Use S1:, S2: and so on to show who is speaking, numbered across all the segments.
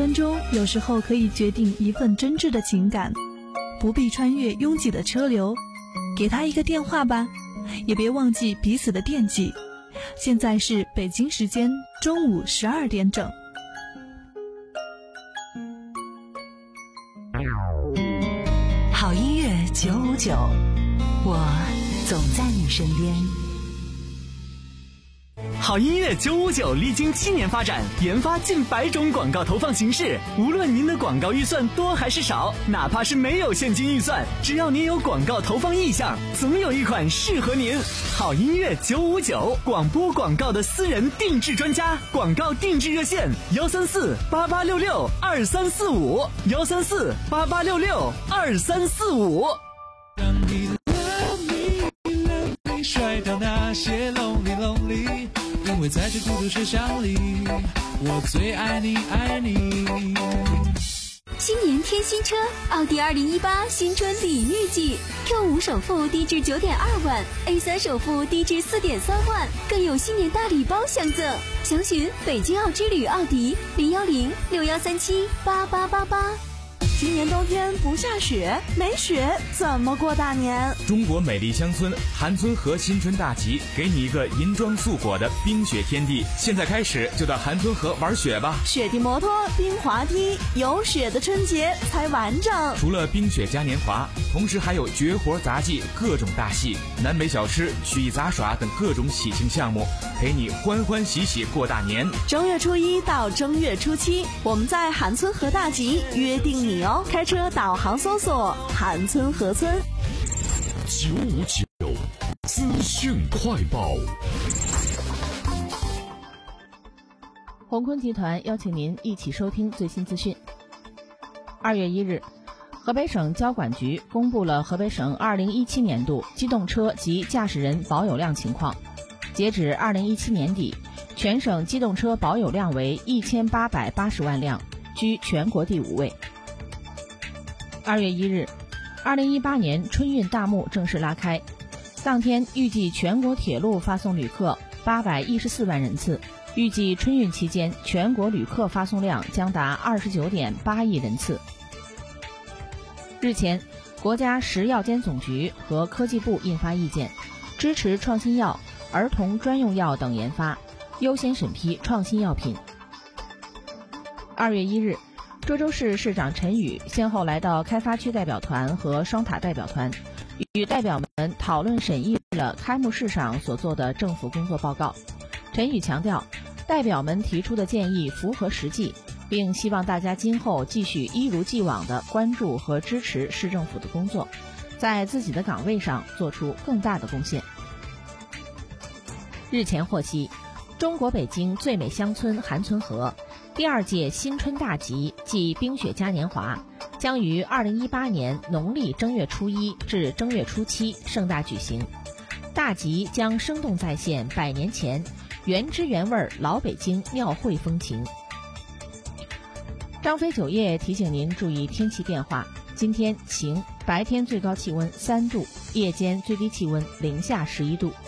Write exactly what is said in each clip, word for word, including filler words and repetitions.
S1: 分钟有时候可以决定一份真挚的情感，不必穿越拥挤的车流，给他一个电话吧，也别忘记彼此的惦记。现在是北京时间中午十二点整。
S2: 好音乐九五九，我总在你身边。
S3: 好音乐九五九历经七年发展，研发近百种广告投放形式。无论您的广告预算多还是少，哪怕是没有现金预算，只要您有广告投放意向，总有一款适合您。好音乐九五九，广播广告的私人定制专家，广告定制热线幺三四八八六六二三四五幺三四八八六六二三四五。
S4: 让你的 love me love me 甩掉那些 lonely lonely， 因为在这孤独车厢里，我最爱你爱你。
S5: 新年添新车，奥迪二零一八新春礼遇季 ，Q 五首付低至九点二万 ，A 三首付低至四点三万，更有新年大礼包相赠。详询北京奥之旅奥迪零幺零六幺三七八八八八。
S6: 今年冬天不下雪，没雪怎么过大年？
S7: 中国美丽乡村韩村河新春大集，给你一个银装素裹的冰雪天地。现在开始就到韩村河玩雪吧！
S6: 雪地摩托、冰滑梯，有雪的春节才完整。
S7: 除了冰雪嘉年华，同时还有绝活杂技、各种大戏、南北小吃、曲艺杂耍等各种喜庆项目，陪你欢欢喜喜过大年。
S6: 正月初一到正月初七，我们在韩村河大集约定你哦。开车导航搜索韩村河村。
S8: 九五九资讯快报。
S9: 宏坤集团邀请您一起收听最新资讯。二月一日，河北省交管局公布了河北省二零一七年度机动车及驾驶人保有量情况。截止二零一七年底，全省机动车保有量为一千八百八十万辆，居全国第五位。二月一日，二零一八年春运大幕正式拉开，当天预计全国铁路发送旅客八百一十四万人次，预计春运期间全国旅客发送量将达二十九点八亿人次。日前，国家食药监总局和科技部印发意见，支持创新药、儿童专用药等研发，优先审批创新药品。二月一日，涿州市市长陈宇先后来到开发区代表团和双塔代表团，与代表们讨论审议了开幕式上所做的政府工作报告。陈宇强调，代表们提出的建议符合实际，并希望大家今后继续一如既往地关注和支持市政府的工作，在自己的岗位上做出更大的贡献。日前获悉，中国北京最美乡村韩村河第二届新春大集暨冰雪嘉年华将于二零一八年农历正月初一至正月初七盛大举行。大集将生动再现百年前原汁原味老北京庙会风情。张飞酒业提醒您注意天气变化，今天晴，白天最高气温三度，夜间最低气温零下十一度。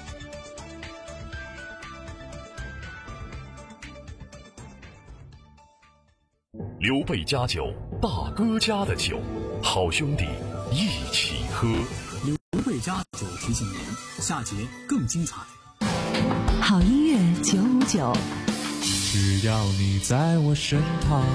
S8: 刘备家酒，大哥家的酒，好兄弟一起喝。
S10: 刘备家酒提醒您，下节更精彩。
S2: 好音乐九五九，
S4: 只要你在我身旁。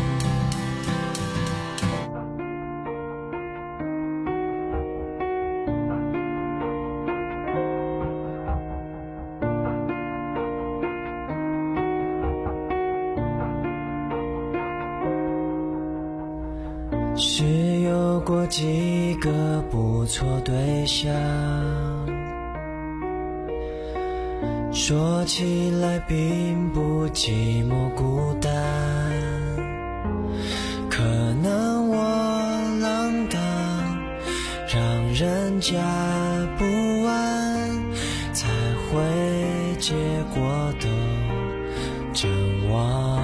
S11: 是有过几个不错对象，说起来并不寂寞孤单，可能我浪荡，让人家不安，才会结果都真忘。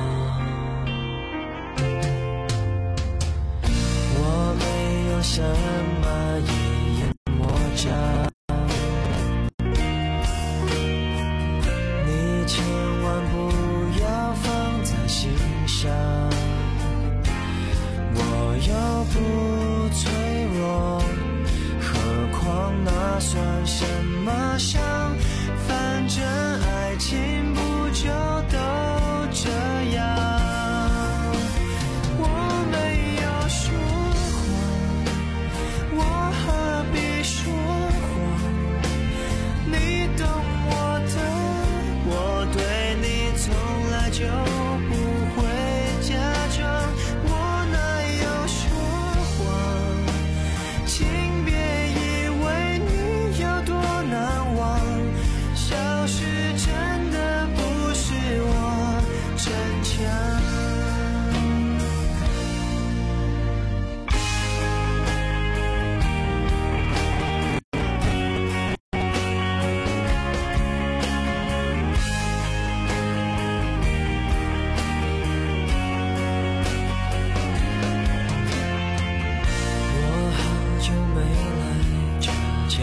S11: 什么一眼莫障，你千万不要放在心上。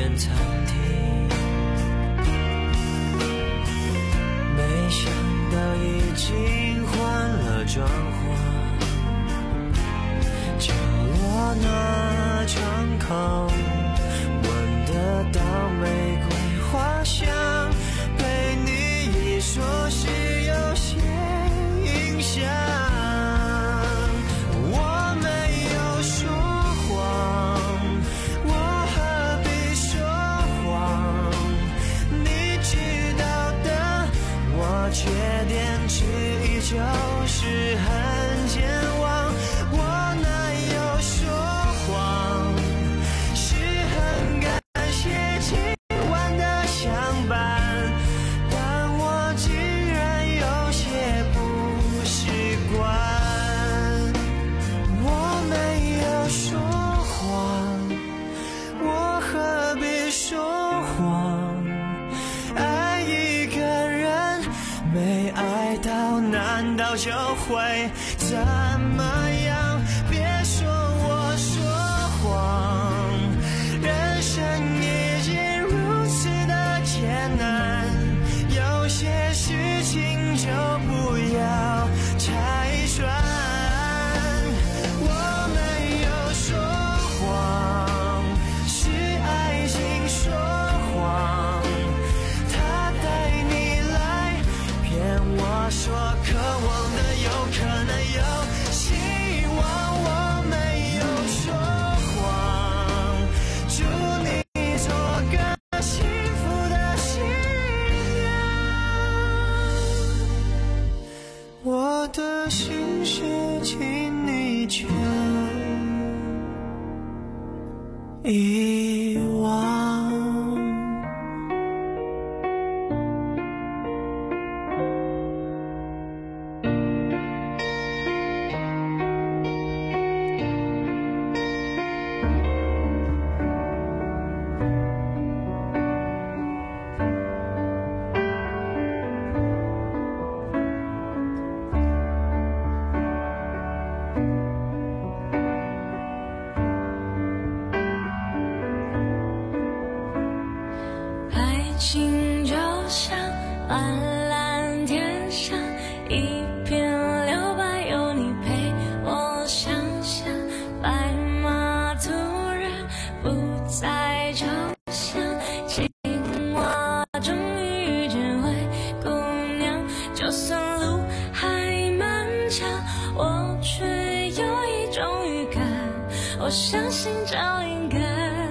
S11: 间餐厅，没想到已经换了装潢，角落那窗口闻得到玫瑰花香，被你一说是有些影响。我没有说谎，我何必说谎？你知道的，我缺点之一就是很健忘。我哪有说谎？是很感谢今晚的相伴，但我竟然有些不习惯。我没有说谎，我何必说谎？爱一个人没爱到，难道就会怎么样？别说我说谎，人生已经如此的艰难，有些事情就不要拆穿。我没有说谎，是爱情说谎，他带你来骗我说渴望的有可能有希望。我没有说谎，祝你做个幸福的新娘。我的心事请你就遗忘。
S12: 爱情就像蓝蓝天上一片留白，有你陪我想象，白马突然不再抽象，青蛙终于遇见灰姑娘。就算路还漫长，我却有一种预感，我相信找灵感。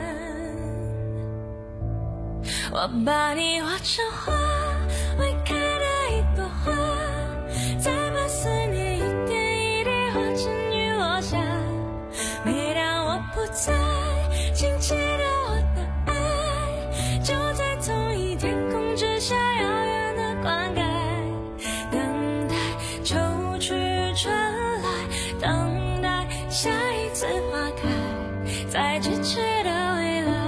S12: 我把你画成花，未开的一朵花，再把思念一点一滴化成雨落下。每当我不在，请记得我的爱，就在同一天空之下遥远的灌溉，等待秋去春来，等待下一次花开，在咫尺的未来。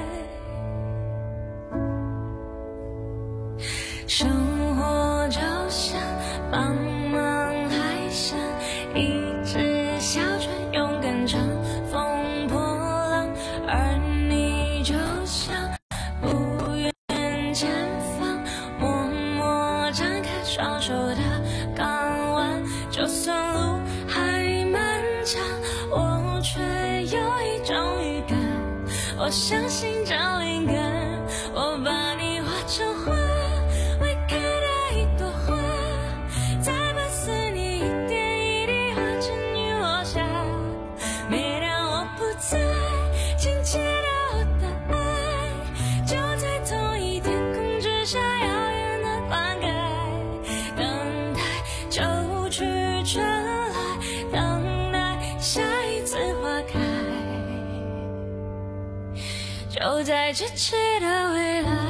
S12: 生活就像茫茫海上一只小船，勇敢乘风破浪，而你就像不远前方默默张开双手的港湾。就算路还漫长，我却有一种预感，我相信找灵感。我把你画成花，就在咫尺的未来。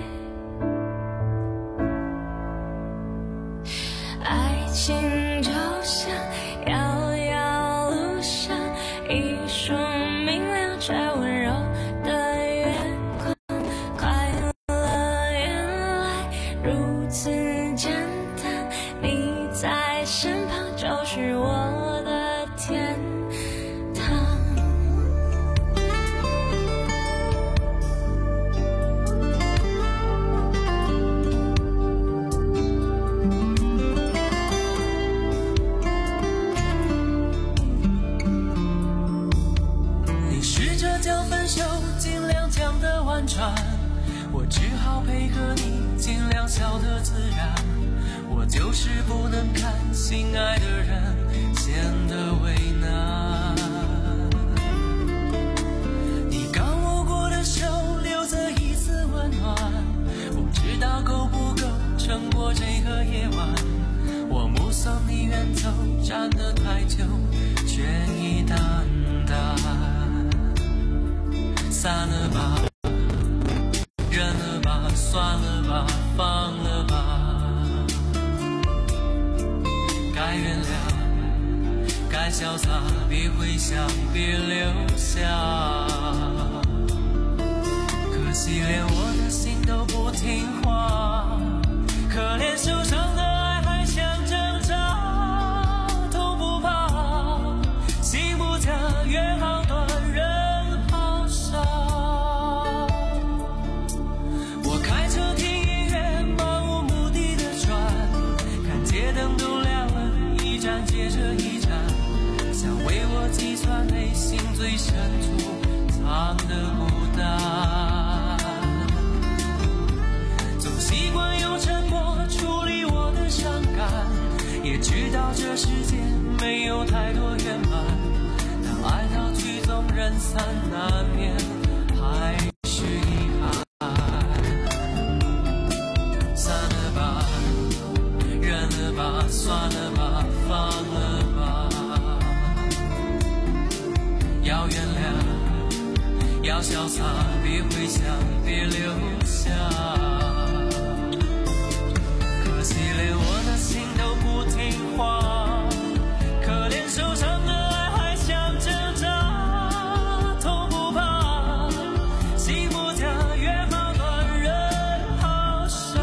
S12: 爱情就像遥遥路上一束明亮却温柔的月光，快乐原来如此简单，你在身旁就是我的天堂。
S11: 转，我只好配合你，尽量笑得自然。我就是不能看心爱的人显得为难。你刚握过的手留着一丝温暖，不知道够不够撑过这个夜晚。我目送你远走，站得太久，却已淡淡。散了吧，忍了吧，算了吧，放了吧。该原谅，该潇洒，别回想，别留下。可惜连我的心都不听话，可怜受伤的爱还想挣扎，痛不怕，心不假，约好断，人好傻。我开车听音乐，漫无目的的转，看街灯都亮了，一站接着一站，想为我计算内心最深处藏的孤单。总习惯用沉默处理我的伤感，也知道这世界没有太多圆满，但爱到曲终人散，难免还是遗憾。散了吧，忍了吧，算了吧，放了吧。要原谅，要潇洒，别回想，别留下。可惜连我的心都不听话，可怜受伤的爱还想挣扎，痛不怕，心不假，约好断，人好傻。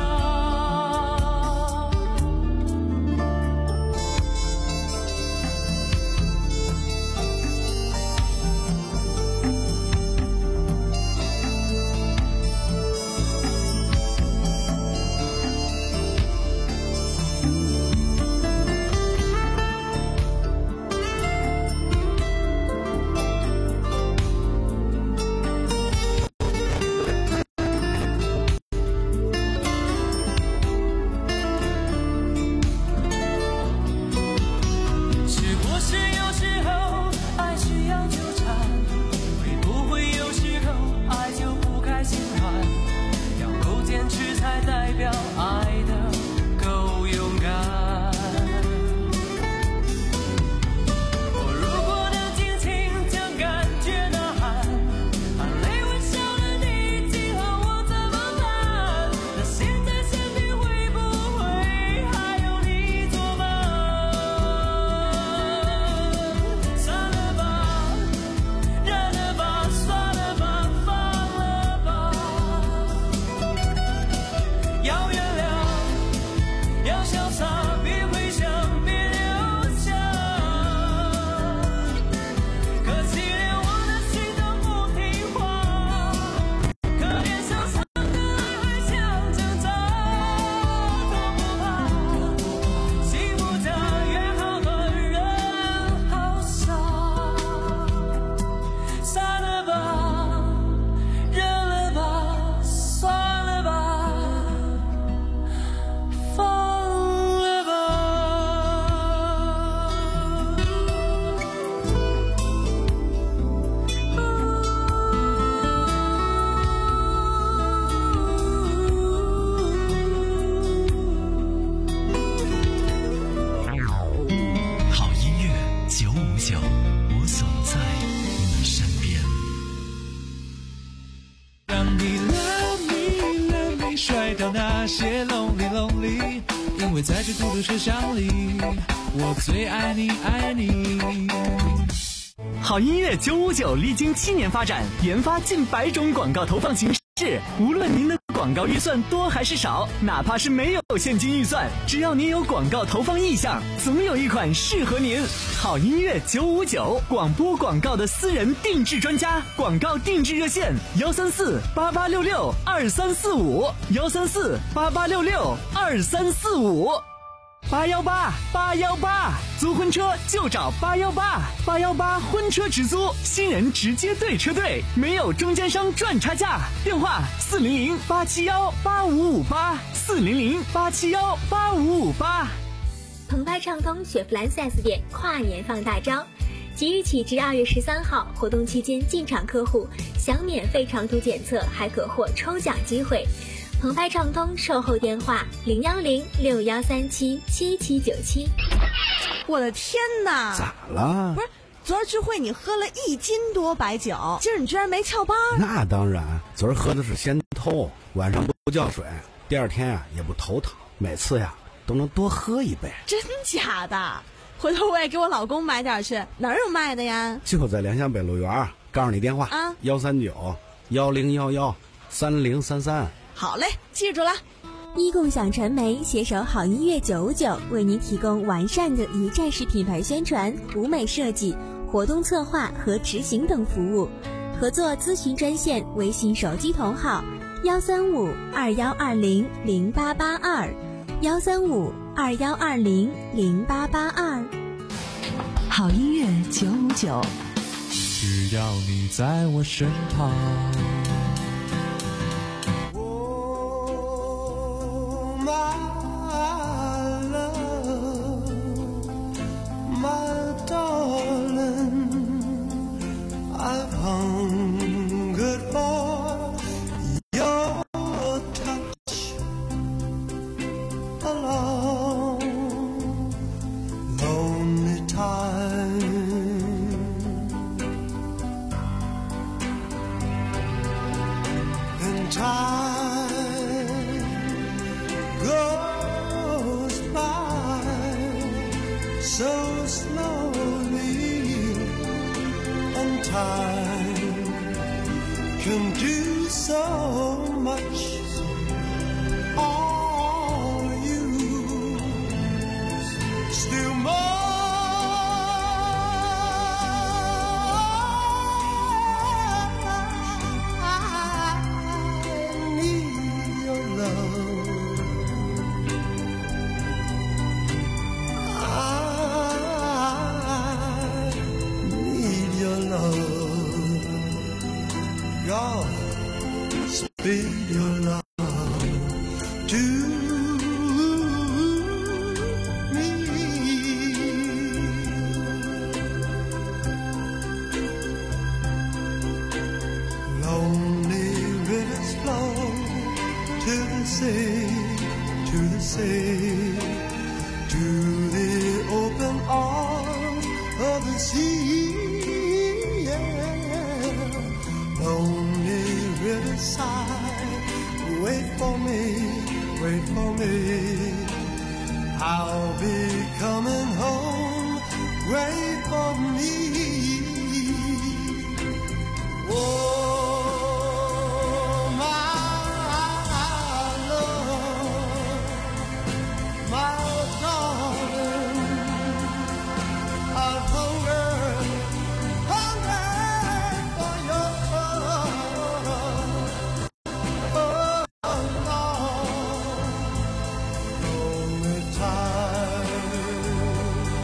S4: 那些 lonely lonely， 因为在这孤独车厢里，我最爱你爱你。
S3: 好音乐九五九历经七年发展，研发近百种广告投放形式。无论您的广告预算多还是少，哪怕是没有现金预算，只要您有广告投放意向，总有一款适合您。好音乐九五九，广播广告的私人定制专家，广告定制热线幺三四八八六六二三四五幺三四八八六六二三四五。 八幺八八幺八，租婚车就找八幺八八幺八婚车直租，新人直接对车队，没有中间商赚差价。电话四零零八七幺八五五八，四零零八七幺八五五八。
S13: 澎湃畅通雪佛兰 四 S 店跨年放大招，即日起至二月十三号，活动期间进场客户享免费长途检测，还可获抽奖机会。澎湃畅通售后电话零幺零六幺三七七七九七。
S6: 我的天哪！
S14: 咋了？
S6: 不是，昨儿聚会你喝了一斤多白酒，今儿你居然没翘班？
S14: 那当然，昨儿喝的是仙偷，晚上不叫水，第二天啊也不头疼，每次呀都能多喝一杯。
S6: 真假的？回头我也给我老公买点去，哪儿有卖的呀？
S14: 就在良乡北路园，告诉你电话啊，幺三九幺零幺幺三零三三。
S6: 好嘞，记住了。
S5: 一共享传媒携手好音乐九五九，为您提供完善的一站式品牌宣传、舞美设计、活动策划和执行等服务。合作咨询专线：微信手机同号幺三五二幺二零零八八二，幺三五二幺二零零八八二。
S2: 好音乐九五九，
S4: 只要你在我身旁。
S11: Can do so much for you, still more. I need your love. I need your love. God, speak your love to me. Lonely rivers flow to the sea, to the sea, to the open arms of the sea. Lonely riverside, wait for me, wait for me. I'll be coming home, wait for me. Oh, my love, my darling, I've hungered, hungered for your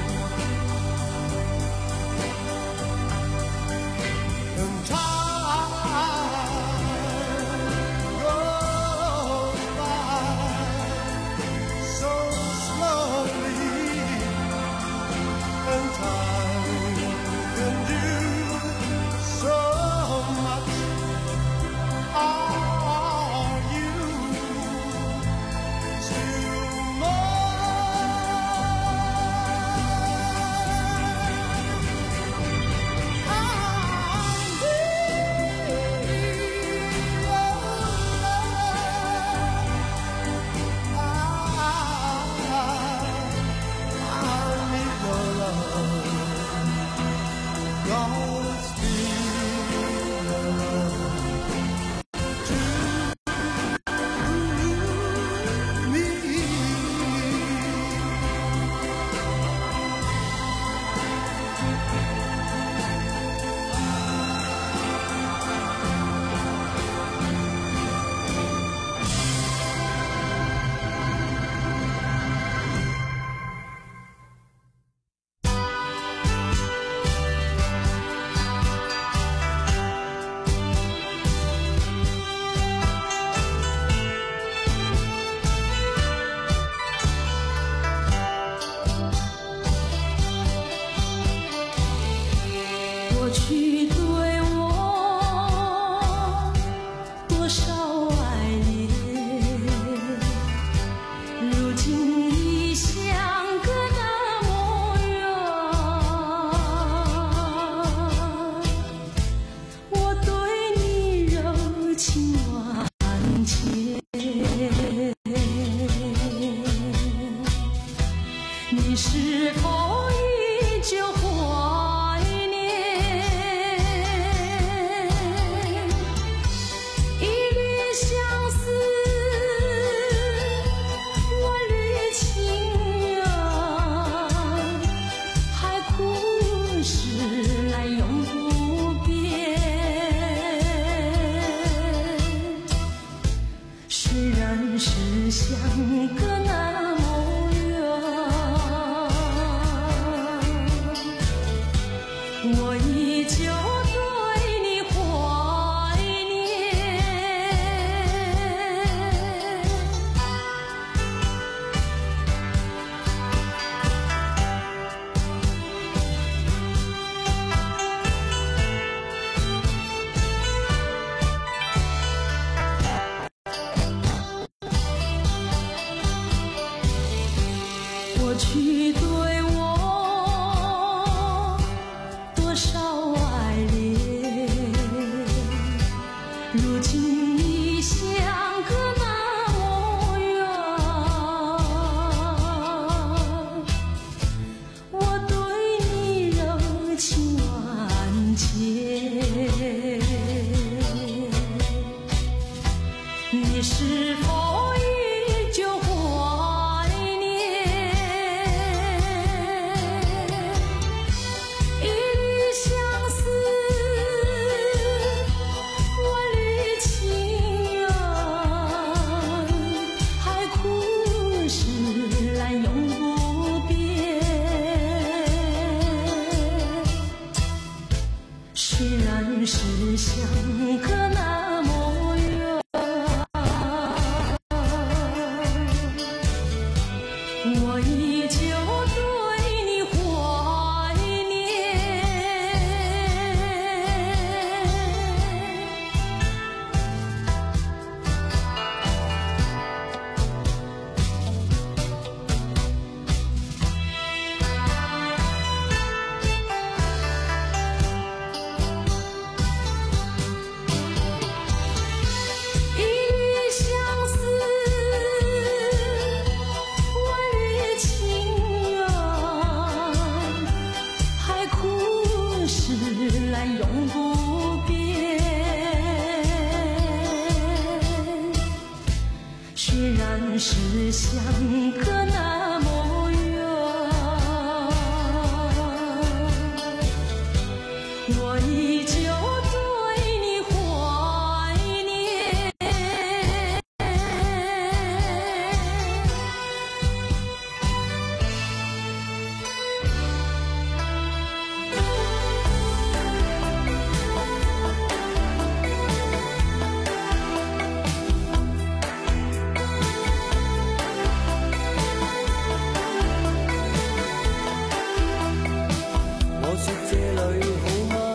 S11: time.
S12: 情万千。你是否依旧怀念一缕相思，万缕情缘，海枯石烂永不变。虽然是相隔那么远，我依旧对你怀念。过去对我多少爱恋，如今已相隔那么远。我对你柔情万千，你是否依旧怀念一缕相思，万缕情缘，海枯石烂永不变。虽然是相隔那么远，我依旧对你怀念。一缕相思，万缕情缘，海枯石烂永不变。虽然是相隔那么远，我依旧对你怀念。
S11: 我說這裏好嗎？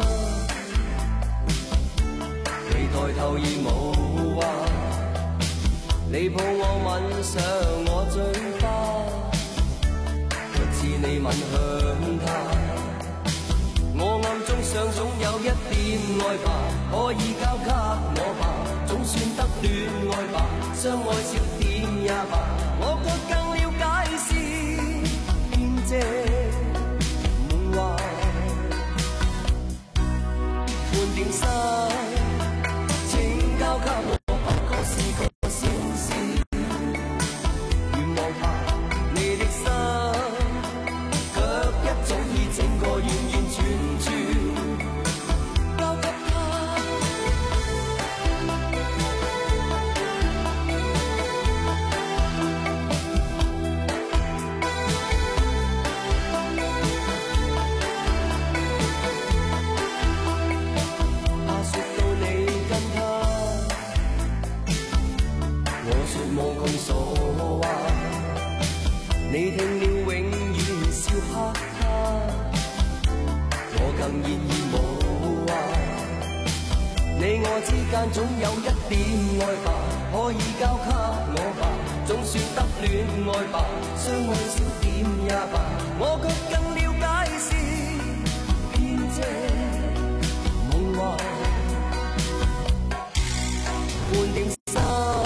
S11: 你抬頭而無話，你抱我吻上我嘴巴，一次你吻向他，我暗中想總有一點愛吧，可以交給我吧，總算得戀愛吧，相愛少點也罷，我覺更了解是編織夢話。半點心，請交給我，不過是個小事。願望吧，你的心，卻一早已整個完完全全交給他。你聽了永遠笑哈哈，我更現已無話。你我之間總有一點愛吧，可以交給我吧，總算得戀愛吧，相愛少點也罷，我卻更了解是編織夢話。 半點心，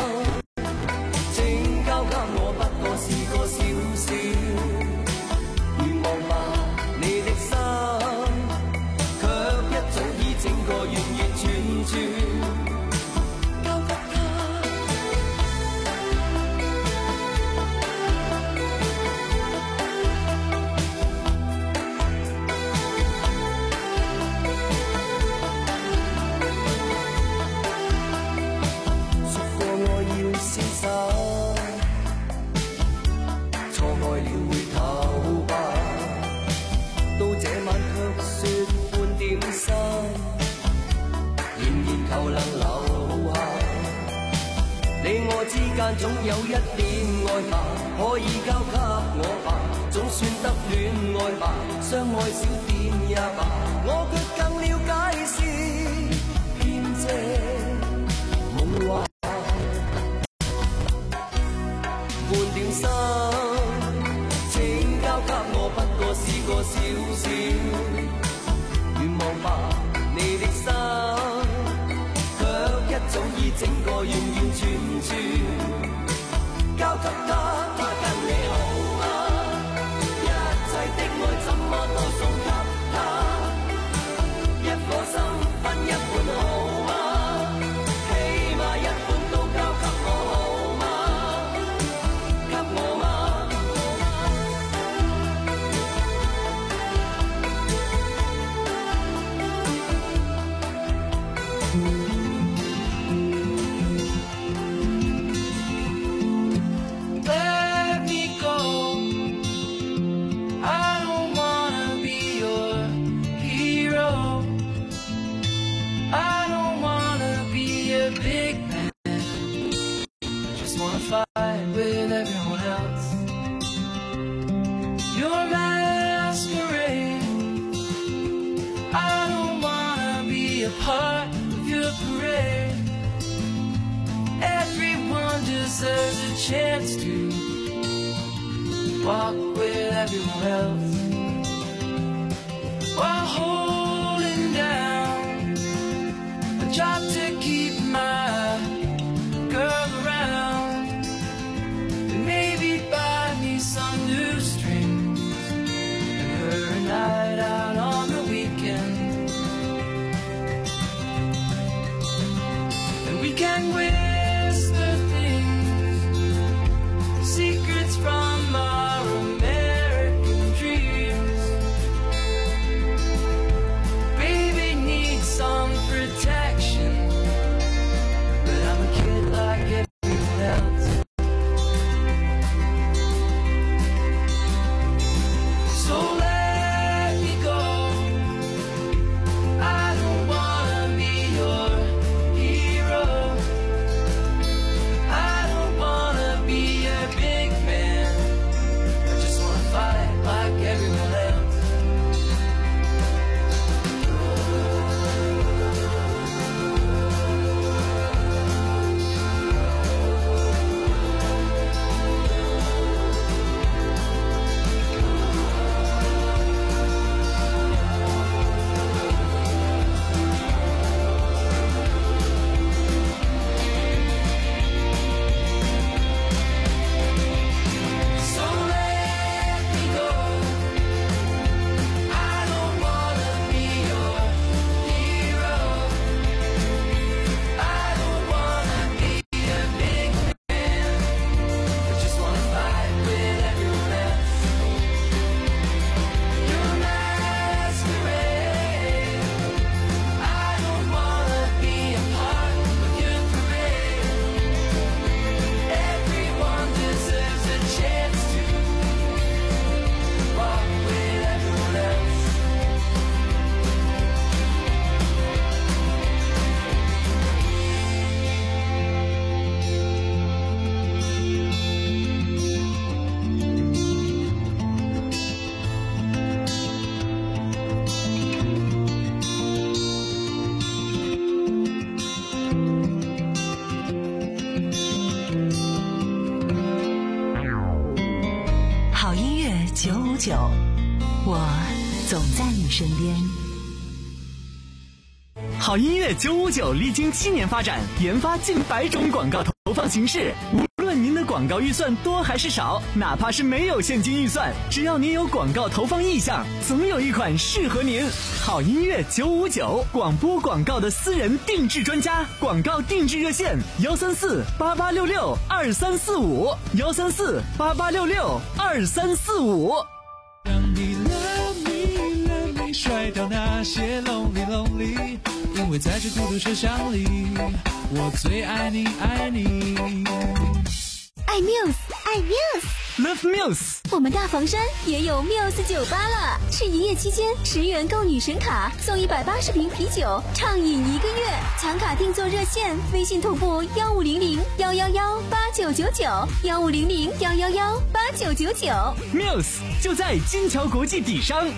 S11: 請交給我，不過是個小小願望吧。你的心，卻一早已整個完完全全。總有一點愛吧，可以交給我吧，總算得戀愛吧，相愛少點也罷，我卻更了解是編織夢話，半點心，請交給我，不過是個小小願望吧，你的心，卻一早已整個完完全全。交給他，他跟你好嗎？一切的愛怎麼都送給他，一顆心分一半好嗎？起碼一半都交給我好嗎？給我嗎？Fight with everyone else. Your masquerade. I don't wanna be a part of your parade. Everyone deserves a chance to walk with everyone else while holding down a job to keep my girl around. Maybe buy me some new strings and her a night out on the weekend, and we can whisper things, secrets from our American dreams. Baby needs some protection, but I'm a kid like everyone else.
S2: 久，我总在你身边。
S3: 好音乐九五九历经七年发展，研发近百种广告投放形式。无论您的广告预算多还是少，哪怕是没有现金预算，只要您有广告投放意向，总有一款适合您。好音乐九五九，广播广告的私人定制专家，广告定制热线：幺三四八八六六二三四五，幺三四八八六六二三四五。
S4: 让你 love me love me 甩掉那些 lonely lonely， 因为在这孤独车厢里，我最爱你爱你。
S5: 爱 Muse， 爱
S3: Muse，Love Muse。
S5: 我们大房山也有 Muse 酒吧了，是营业期间十元购女神卡送一百八十瓶啤酒，畅饮一个月。抢卡订座热线：微信同步幺五零零幺幺幺八九九九，幺五零零幺幺幺八九九九。
S3: Muse 就在金桥国际底商。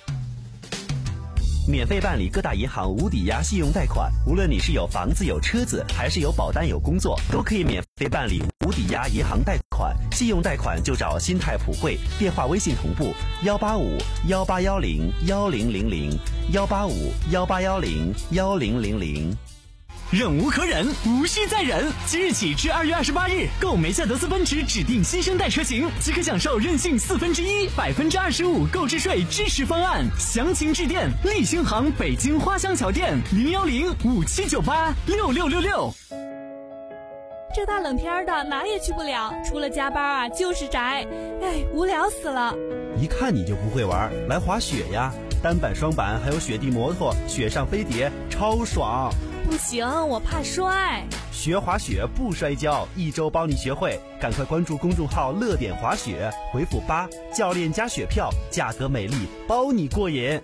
S15: 免费办理各大银行无抵押信用贷款，无论你是有房子有车子，还是有保单有工作，都可以免费办理无抵押银行贷款。信用贷款就找新泰普惠，电话微信同步幺八五幺八幺零幺零零零幺八五幺八幺零幺零零零。
S3: 忍无可忍，无需再忍。即日起至二月二十八日，购梅赛德斯奔驰指定新生代车型，即可享受任性四分之一、百分之二十五购置税支持方案。详情致电立星行北京花乡桥店零幺零五七九八六六六六。
S1: 这大冷天的哪也去不了，除了加班啊就是宅，哎，无聊死了。
S15: 一看你就不会玩，来滑雪呀！单板、双板还有雪地摩托，雪上飞碟，超爽。
S1: 不行，我怕摔。
S15: 学滑雪不摔跤，一周帮你学会。赶快关注公众号乐点滑雪，回复八，教练加雪票，价格美丽，包你过瘾。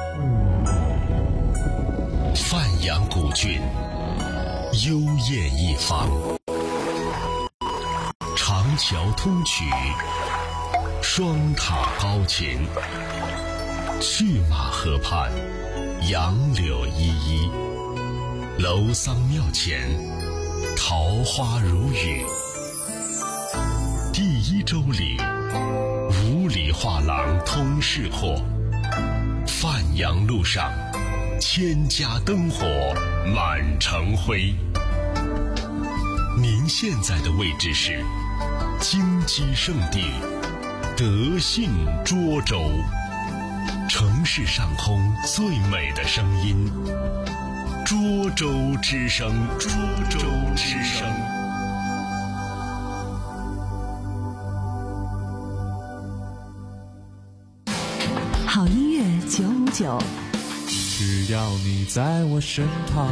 S8: 范阳古郡，幽艳一方，长桥通衢，双塔高擎，去马河畔，杨柳依依。楼桑庙前，桃花如雨。第一周里，五里画廊通市货。范阳路上，千家灯火满城辉。您现在的位置是金鸡圣地德信涿州，城市上空最美的声音。涿州之声，涿州之声。
S2: 好音乐九五九，
S4: 只要你在我身旁。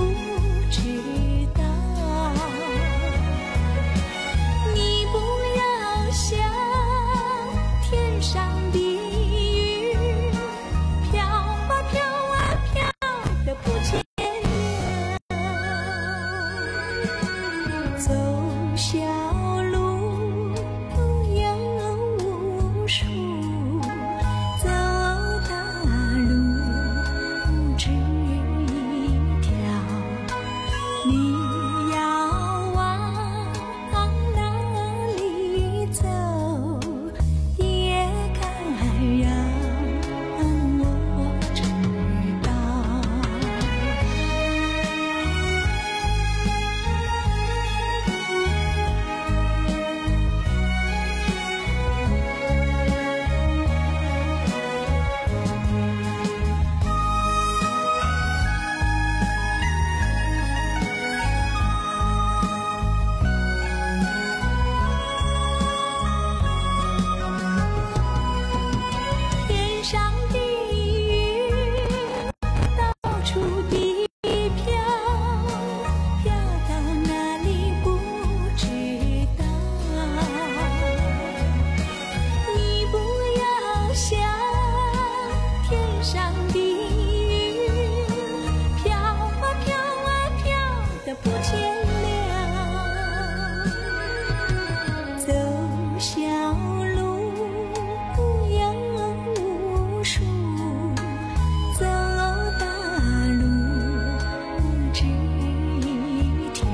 S12: 你不要处地飘，飘到哪里不知道。你不要想天上的云，飘啊飘啊飘的不见了。走小路不要无数，走大路只一条。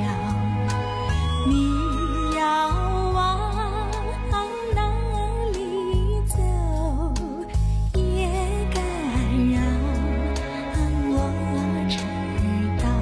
S12: 你要往哪里走，也该让我知道。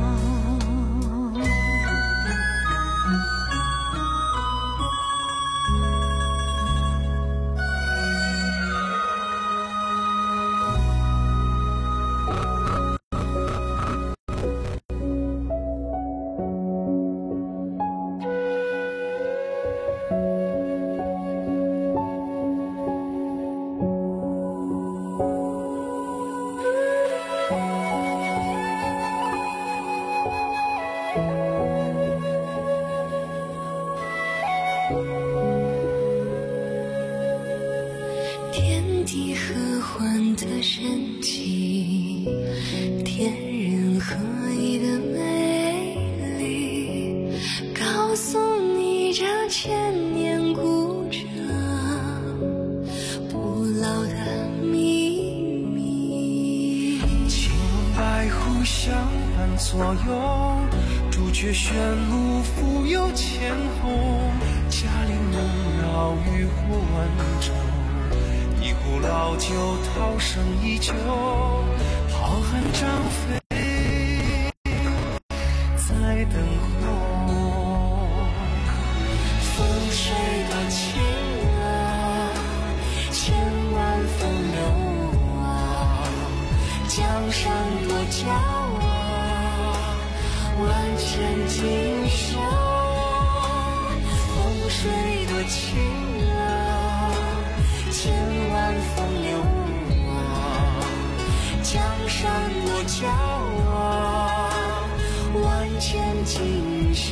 S12: 天地合欢的神奇，天人合一的美丽，告诉你这千年古城不老的秘密。
S11: 青白湖相伴左右，朱雀玄武富有千后，嘉陵能绕渔火万州，一壶老酒涛声依旧，浩瀚张飞在等候。风水多情啊，千万风流啊，江山多娇啊，万千锦绣。风水多情啊，千万风流啊，江山多娇啊，万千锦绣。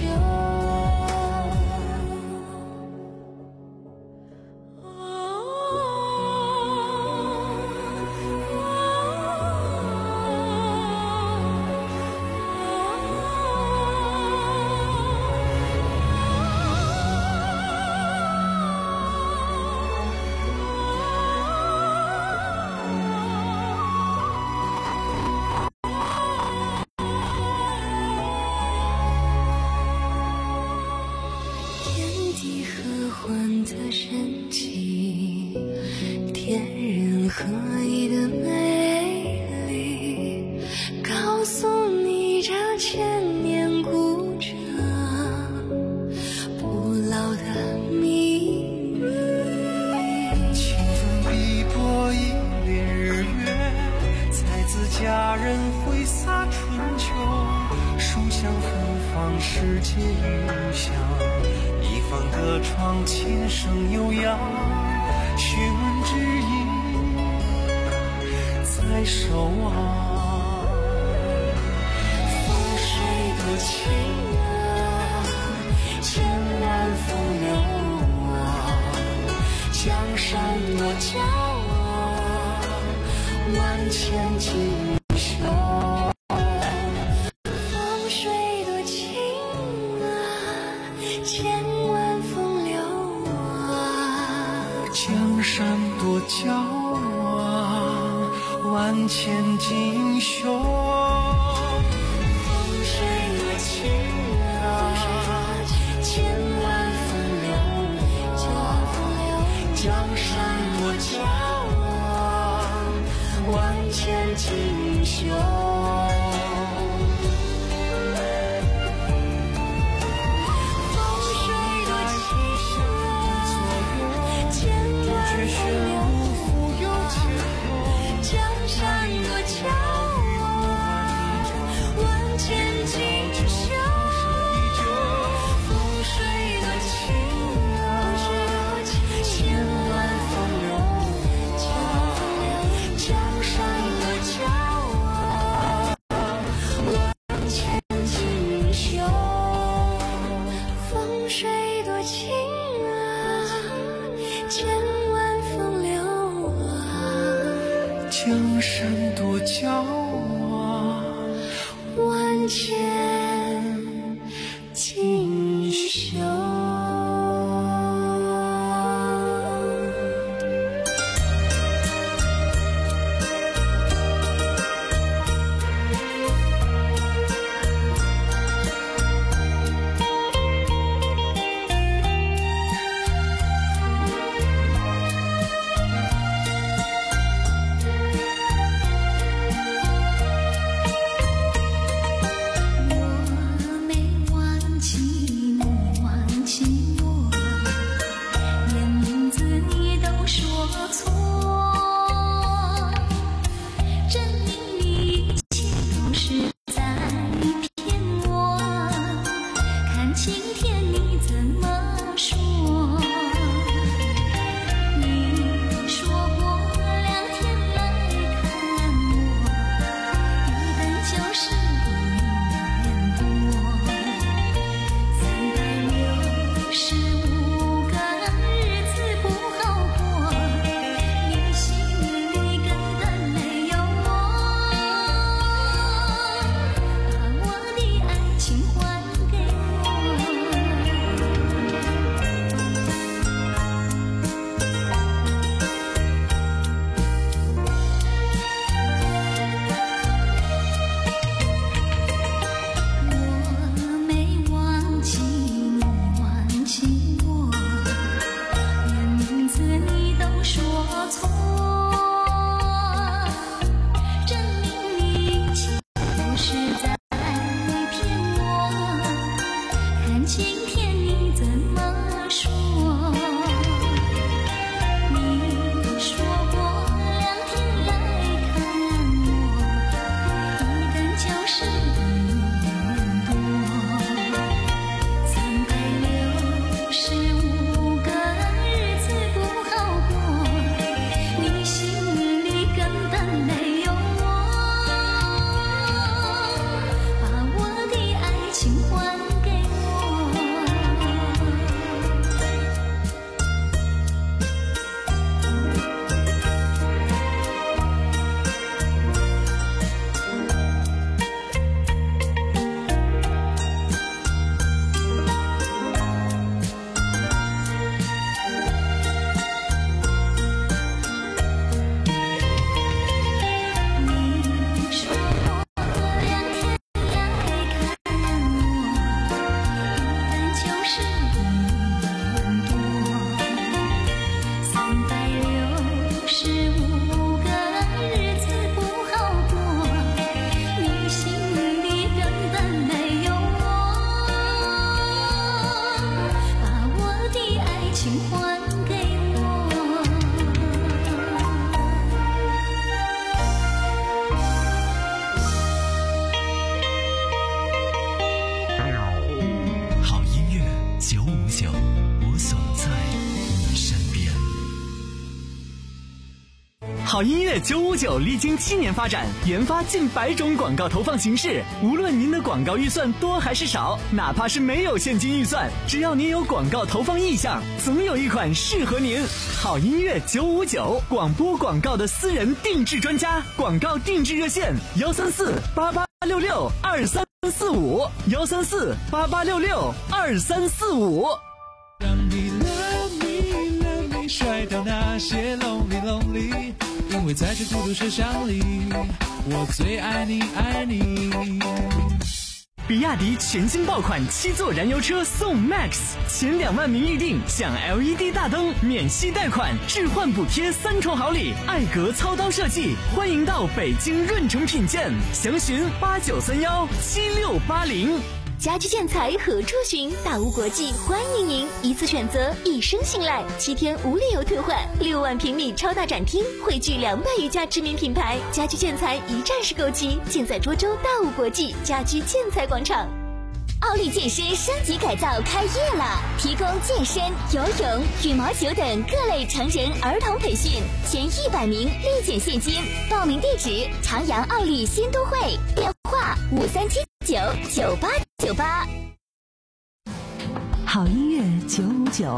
S11: 的神奇，天人合一的美丽，告诉你这千年古城不老的秘密。清风碧波一帘日月，才子佳人挥洒春秋，书香芬芳世界异乡，一方歌唱琴声悠扬，学问之音在守望。风水多情啊，千万风流啊，江山多娇啊，万千锦绣。风水多情啊，千万风流啊，江山多娇啊，万千锦绣。风水多情啊，千万风流，江山多娇啊，万千锦绣。 歌声多骄傲，万千锦绣。
S3: 好音乐九五九历经七年发展，研发近百种广告投放形式。无论您的广告预算多还是少，哪怕是没有现金预算，只要您有广告投放意向，总有一款适合您。好音乐九五九，广播广告的私人定制专家，广告定制热线幺三四八八六六二三四五幺三四八八六六二三四五。
S4: 让你 love me love me 甩掉那些 lonely lonely， 因为在这孤独车厢里，我最爱你爱你。
S3: 比亚迪全新爆款七座燃油车送 Max， 前两万名预定享 L E D 大灯、免息贷款、置换补贴三重好礼，艾格操刀设计，欢迎到北京润城品鉴，详询八九三幺七六八零。
S5: 家居建材何处寻？大屋国际欢迎您，一次选择，一生信赖，七天无理由退换，六万平米超大展厅，汇聚两百余家知名品牌，家居建材一站式购齐，建在涿州大屋国际家居建材广场。奥利健身升级改造开业了，提供健身、游泳、羽毛球等各类成人、儿童培训，前一百名立减现金。报名地址：长阳奥利新都会，电话五三七九九八九八。
S2: 好音乐九五九，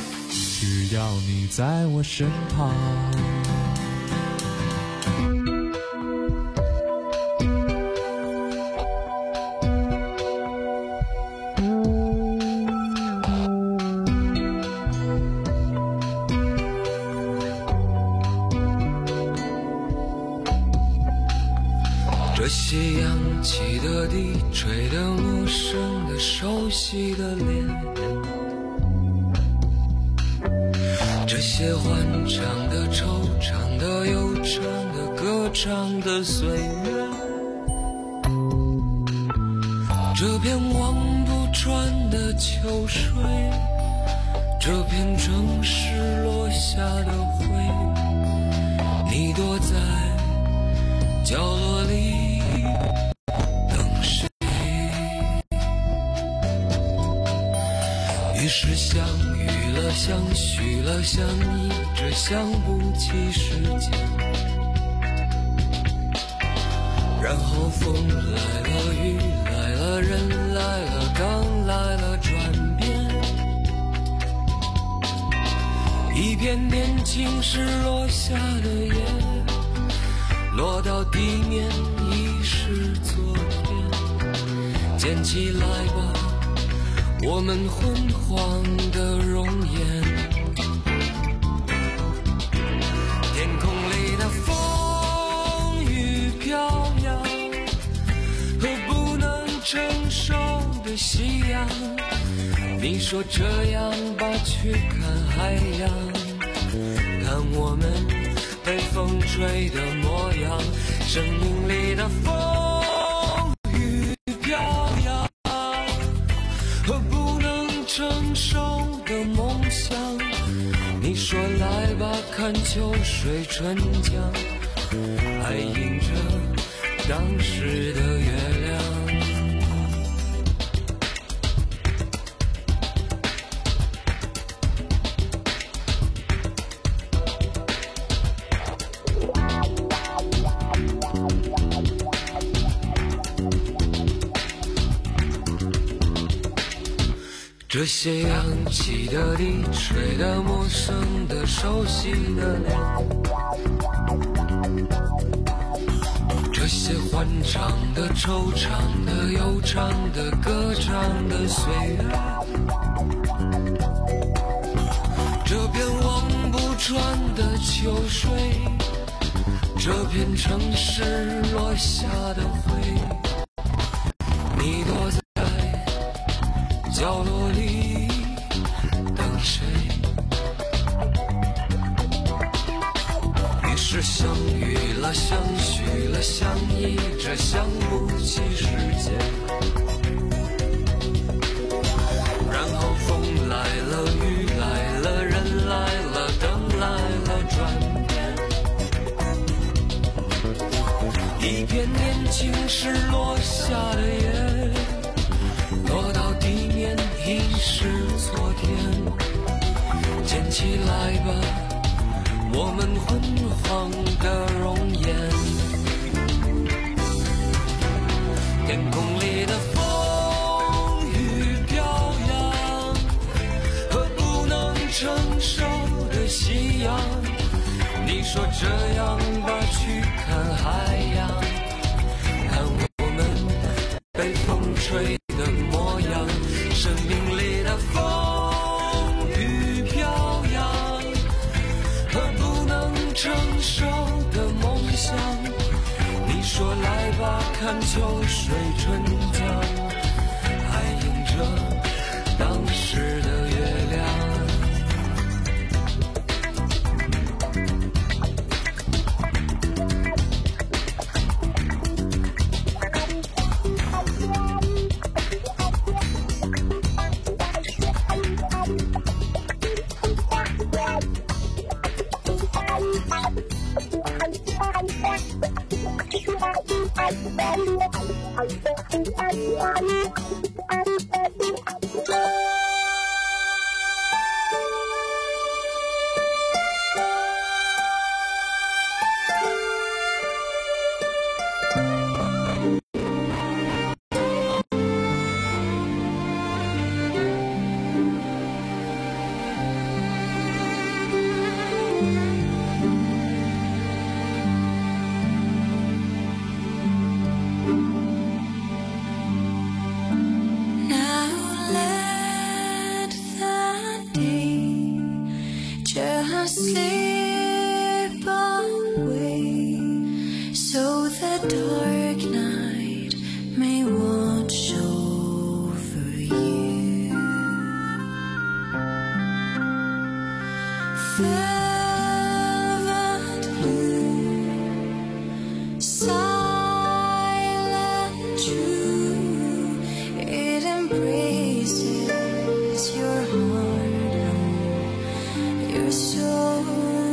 S4: 只要你在我身旁。
S11: 这些扬起的低垂的陌生的熟悉的脸，这些欢唱的惆怅的悠长的歌唱的岁月，这片望不穿的秋水，这片城市落下的灰，你躲在角落里等谁？于是相遇了，相许了，相依着，想不起时间。然后风来了，雨来了，人来了，刚来了，转变。一片年轻时落下的叶，落到地面已是昨天。捡起来吧，我们昏黄的容颜。天空里的风雨飘扬，和不能承受的夕阳。你说这样吧，去看海洋，看我们被风吹的模样。生命里的风雨飘扬，和不能承受的梦想。你说来吧，看秋水春江，还映着当时的月亮。这些扬起的低垂的陌生的熟悉的脸，这些欢唱的惆怅的悠长的歌唱的岁月，这片望不穿的秋水，这片城市落下的灰，你躲在角落里等谁？于是相遇了，相许了，相依着，想不起时间。然后风来了，雨来了，人来了，灯来了，转变。一片年轻时落下的叶，落到地面已是昨天。捡起来吧，我们昏黄的容颜。天空里的风雨飘扬，和不能承受的夕阳。你说这样吧，去看海洋，看我们被风吹的模样。生命里的风雨飘扬，和不能承受的梦想。你说来吧，看秋水春江，还映着当时的月亮。
S12: Slip away so the dark night may watch over you. Velvet blue, silent true, it embraces your heart and your soul.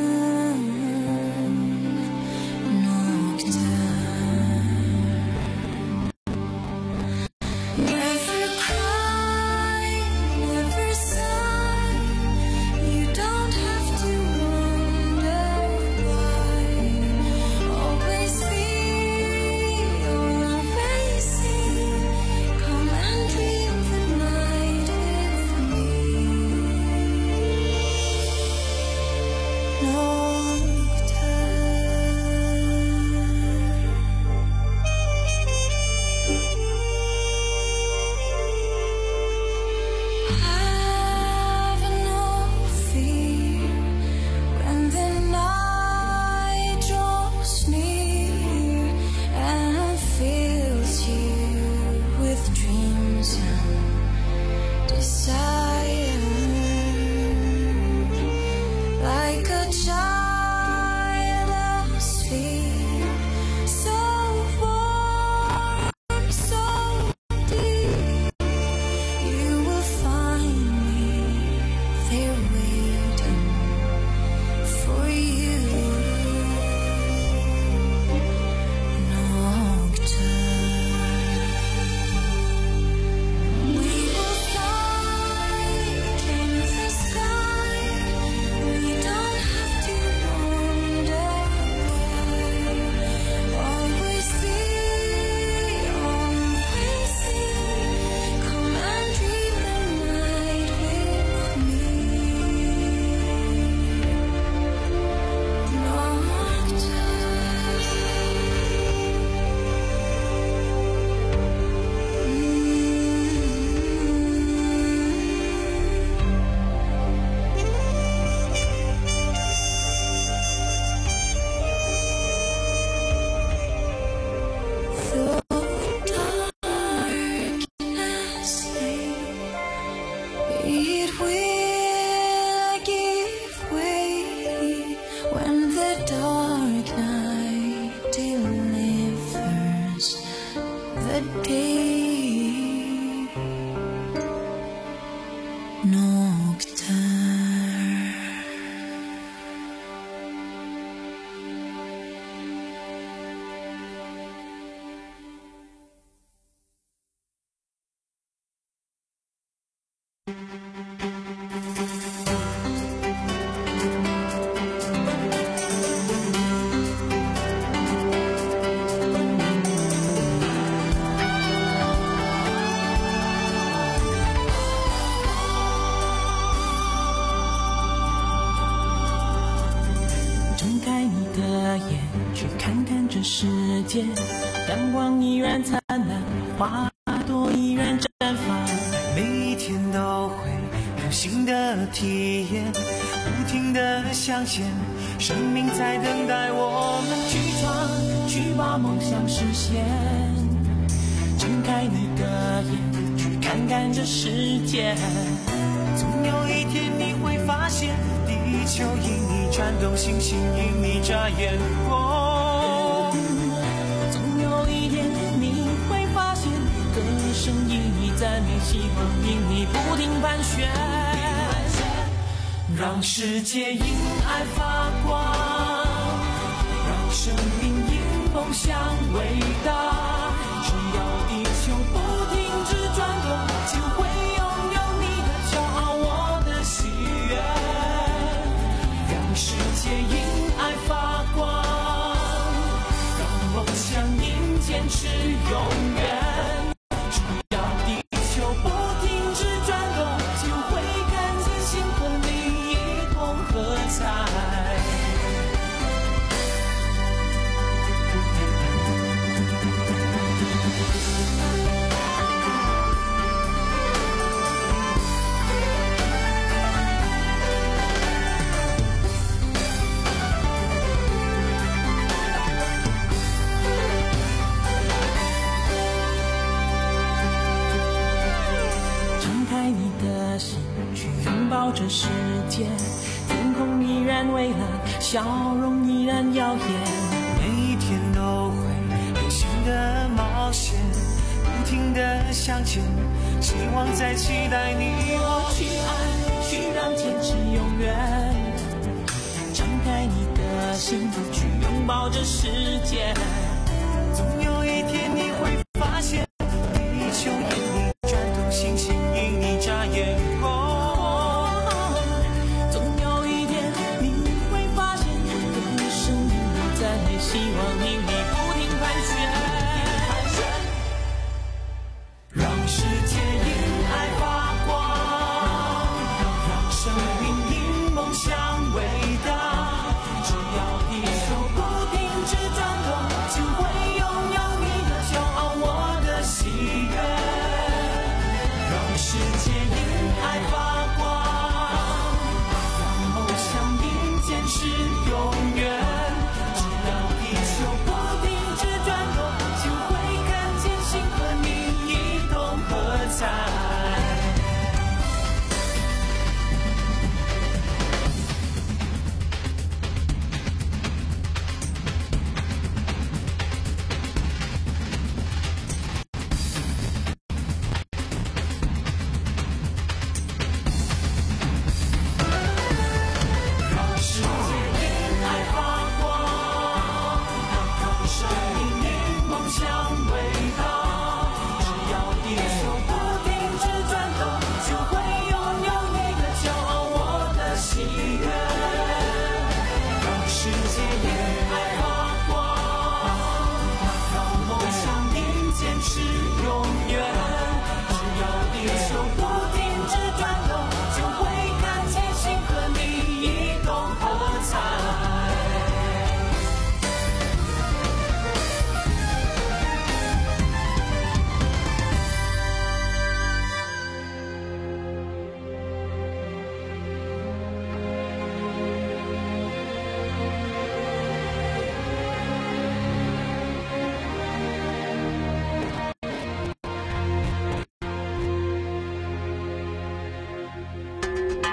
S11: 世界，阳光依然灿烂，花朵依然绽放。每一天都会有新的体验，不停的向前，生命在等待我们去闯，去把梦想实现。睁开你的眼，去看看这世界，总有一天你会发现，地球因你转动，星星因你眨眼光。声音你赞美，希望因你不停盘旋，让世界因爱发光，让生命因梦想伟大。只要地球不停止转动，就会拥有你的骄傲，我的喜悦。让世界因爱发光，让梦想因坚持永远。 世界，天空依然蔚蓝，笑容依然耀眼，每一天都会有新的冒险，不停地向前，希望在期待你我去爱，去让坚持永远，敞开你的心，去拥抱这世界，总有